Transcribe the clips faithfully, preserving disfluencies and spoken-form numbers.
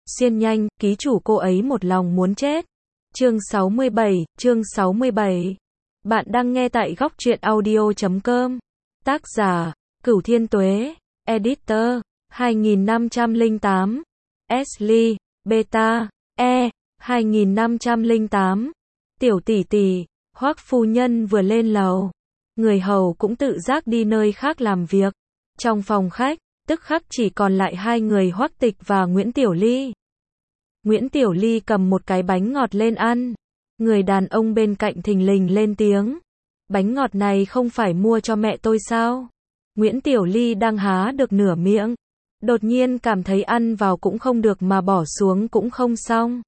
Xiên nhanh, ký chủ cô ấy một lòng muốn chết. Chương sáu mươi bảy, chương sáu mươi bảy. Bạn đang nghe tại góc truyện audio chấm com. Tác giả, Cửu Thiên Tuế. Editor, hai nghìn năm trăm lẻ tám. Ashley, Beta, E, hai nghìn năm trăm lẻ tám. Tiểu tỷ tỷ, Hoắc phu nhân vừa lên lầu. Người hầu cũng tự giác đi nơi khác làm việc. Trong phòng khách, tức khắc chỉ còn lại hai người Hoắc Tịch và Nguyễn Tiểu Ly. Nguyễn Tiểu Ly cầm một cái bánh ngọt lên ăn. Người đàn ông bên cạnh thình lình lên tiếng. Bánh ngọt này không phải mua cho mẹ tôi sao? Nguyễn Tiểu Ly đang há được nửa miệng. Đột nhiên cảm thấy ăn vào cũng không được mà bỏ xuống cũng không xong.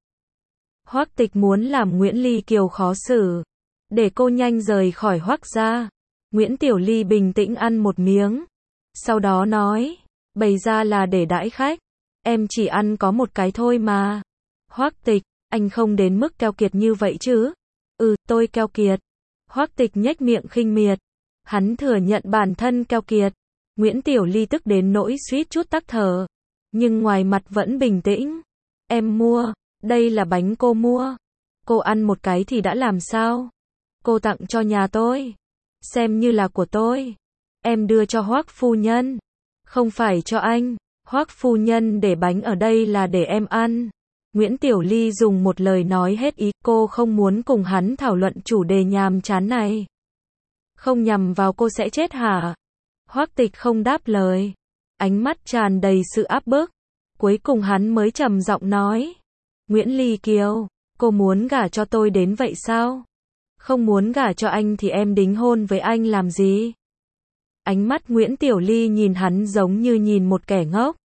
Hoắc Tịch muốn làm Nguyễn Ly Kiều khó xử. Để cô nhanh rời khỏi Hoắc gia. Nguyễn Tiểu Ly bình tĩnh ăn một miếng. Sau đó nói, bày ra là để đãi khách. Em chỉ ăn có một cái thôi mà. Hoắc Tịch, anh không đến mức keo kiệt như vậy chứ? Ừ, tôi keo kiệt. Hoắc Tịch nhếch miệng khinh miệt. Hắn thừa nhận bản thân keo kiệt. Nguyễn Tiểu Ly tức đến nỗi suýt chút tắc thở. Nhưng ngoài mặt vẫn bình tĩnh. Em mua, đây là bánh cô mua. Cô ăn một cái thì đã làm sao? Cô tặng cho nhà tôi. Xem như là của tôi. Em đưa cho Hoắc phu nhân. Không phải cho anh. Hoắc phu nhân để bánh ở đây là để em ăn. Nguyễn Tiểu Ly dùng một lời nói hết ý, cô không muốn cùng hắn thảo luận chủ đề nhàm chán này. Không nhằm vào cô sẽ chết hả? Hoắc Tịch không đáp lời. Ánh mắt tràn đầy sự áp bức. Cuối cùng hắn mới trầm giọng nói. Nguyễn Ly Kiều, cô muốn gả cho tôi đến vậy sao? Không muốn gả cho anh thì em đính hôn với anh làm gì? Ánh mắt Nguyễn Tiểu Ly nhìn hắn giống như nhìn một kẻ ngốc.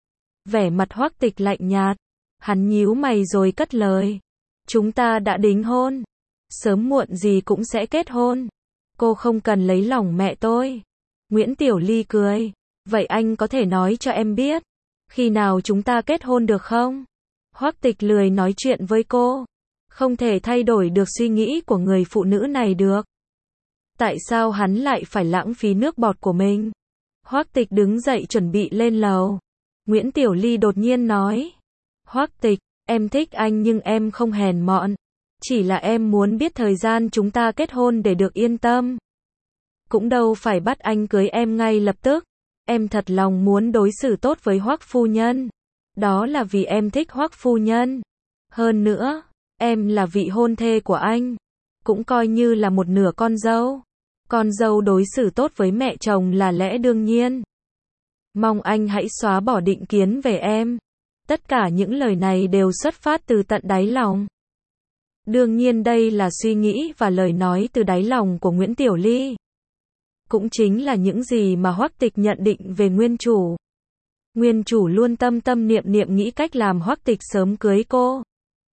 Vẻ mặt Hoắc Tịch lạnh nhạt. Hắn nhíu mày rồi cất lời. Chúng ta đã đính hôn. Sớm muộn gì cũng sẽ kết hôn. Cô không cần lấy lòng mẹ tôi. Nguyễn Tiểu Ly cười. Vậy anh có thể nói cho em biết. Khi nào chúng ta kết hôn được không? Hoắc Tịch lười nói chuyện với cô. Không thể thay đổi được suy nghĩ của người phụ nữ này được. Tại sao hắn lại phải lãng phí nước bọt của mình? Hoắc Tịch đứng dậy chuẩn bị lên lầu. Nguyễn Tiểu Ly đột nhiên nói. Hoắc Tịch, em thích anh nhưng em không hèn mọn. Chỉ là em muốn biết thời gian chúng ta kết hôn để được yên tâm. Cũng đâu phải bắt anh cưới em ngay lập tức. Em thật lòng muốn đối xử tốt với Hoắc phu nhân. Đó là vì em thích Hoắc phu nhân. Hơn nữa, em là vị hôn thê của anh. Cũng coi như là một nửa con dâu. Con dâu đối xử tốt với mẹ chồng là lẽ đương nhiên. Mong anh hãy xóa bỏ định kiến về em. Tất cả những lời này đều xuất phát từ tận đáy lòng. Đương nhiên đây là suy nghĩ và lời nói từ đáy lòng của Nguyễn Tiểu Ly. Cũng chính là những gì mà Hoắc Tịch nhận định về nguyên chủ. Nguyên chủ luôn tâm tâm niệm niệm nghĩ cách làm Hoắc Tịch sớm cưới cô.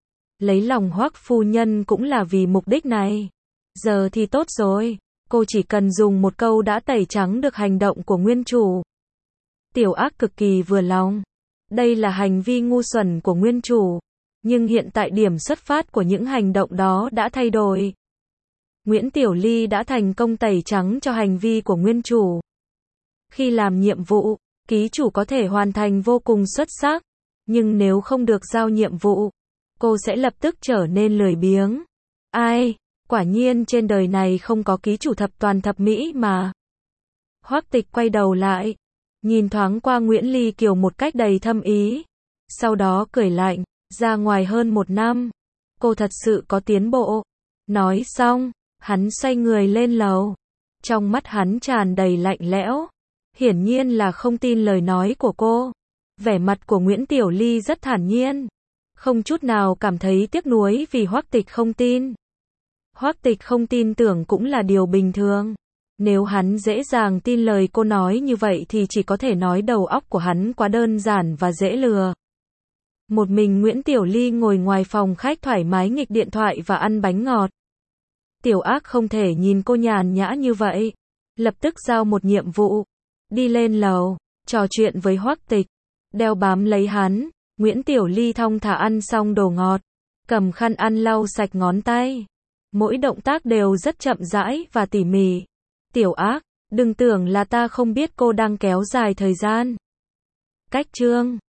Lấy lòng Hoắc phu nhân cũng là vì mục đích này. Giờ thì tốt rồi, cô chỉ cần dùng một câu đã tẩy trắng được hành động của nguyên chủ. Tiểu Ác cực kỳ vừa lòng. Đây là hành vi ngu xuẩn của nguyên chủ. Nhưng hiện tại điểm xuất phát của những hành động đó đã thay đổi. Nguyễn Tiểu Ly đã thành công tẩy trắng cho hành vi của nguyên chủ. Khi làm nhiệm vụ, ký chủ có thể hoàn thành vô cùng xuất sắc. Nhưng nếu không được giao nhiệm vụ, cô sẽ lập tức trở nên lười biếng. Ai, quả nhiên trên đời này không có ký chủ thập toàn thập mỹ mà. Hoắc Tịch quay đầu lại. Nhìn thoáng qua Nguyễn Ly Kiều một cách đầy thâm ý. Sau đó cười lạnh, ra ngoài hơn một năm. Cô thật sự có tiến bộ. Nói xong, hắn xoay người lên lầu. Trong mắt hắn tràn đầy lạnh lẽo. Hiển nhiên là không tin lời nói của cô. Vẻ mặt của Nguyễn Tiểu Ly rất thản nhiên. Không chút nào cảm thấy tiếc nuối vì Hoắc Tịch không tin. Hoắc Tịch không tin tưởng cũng là điều bình thường. Nếu hắn dễ dàng tin lời cô nói như vậy thì chỉ có thể nói đầu óc của hắn quá đơn giản và dễ lừa. Một mình Nguyễn Tiểu Ly ngồi ngoài phòng khách thoải mái nghịch điện thoại và ăn bánh ngọt. Tiểu Ác không thể nhìn cô nhàn nhã như vậy. Lập tức giao một nhiệm vụ. Đi lên lầu, trò chuyện với Hoắc Tịch. Đeo bám lấy hắn. Nguyễn Tiểu Ly thong thả ăn xong đồ ngọt. Cầm khăn ăn lau sạch ngón tay. Mỗi động tác đều rất chậm rãi và tỉ mỉ. Tiểu Ác, đừng tưởng là ta không biết cô đang kéo dài thời gian. Cách chương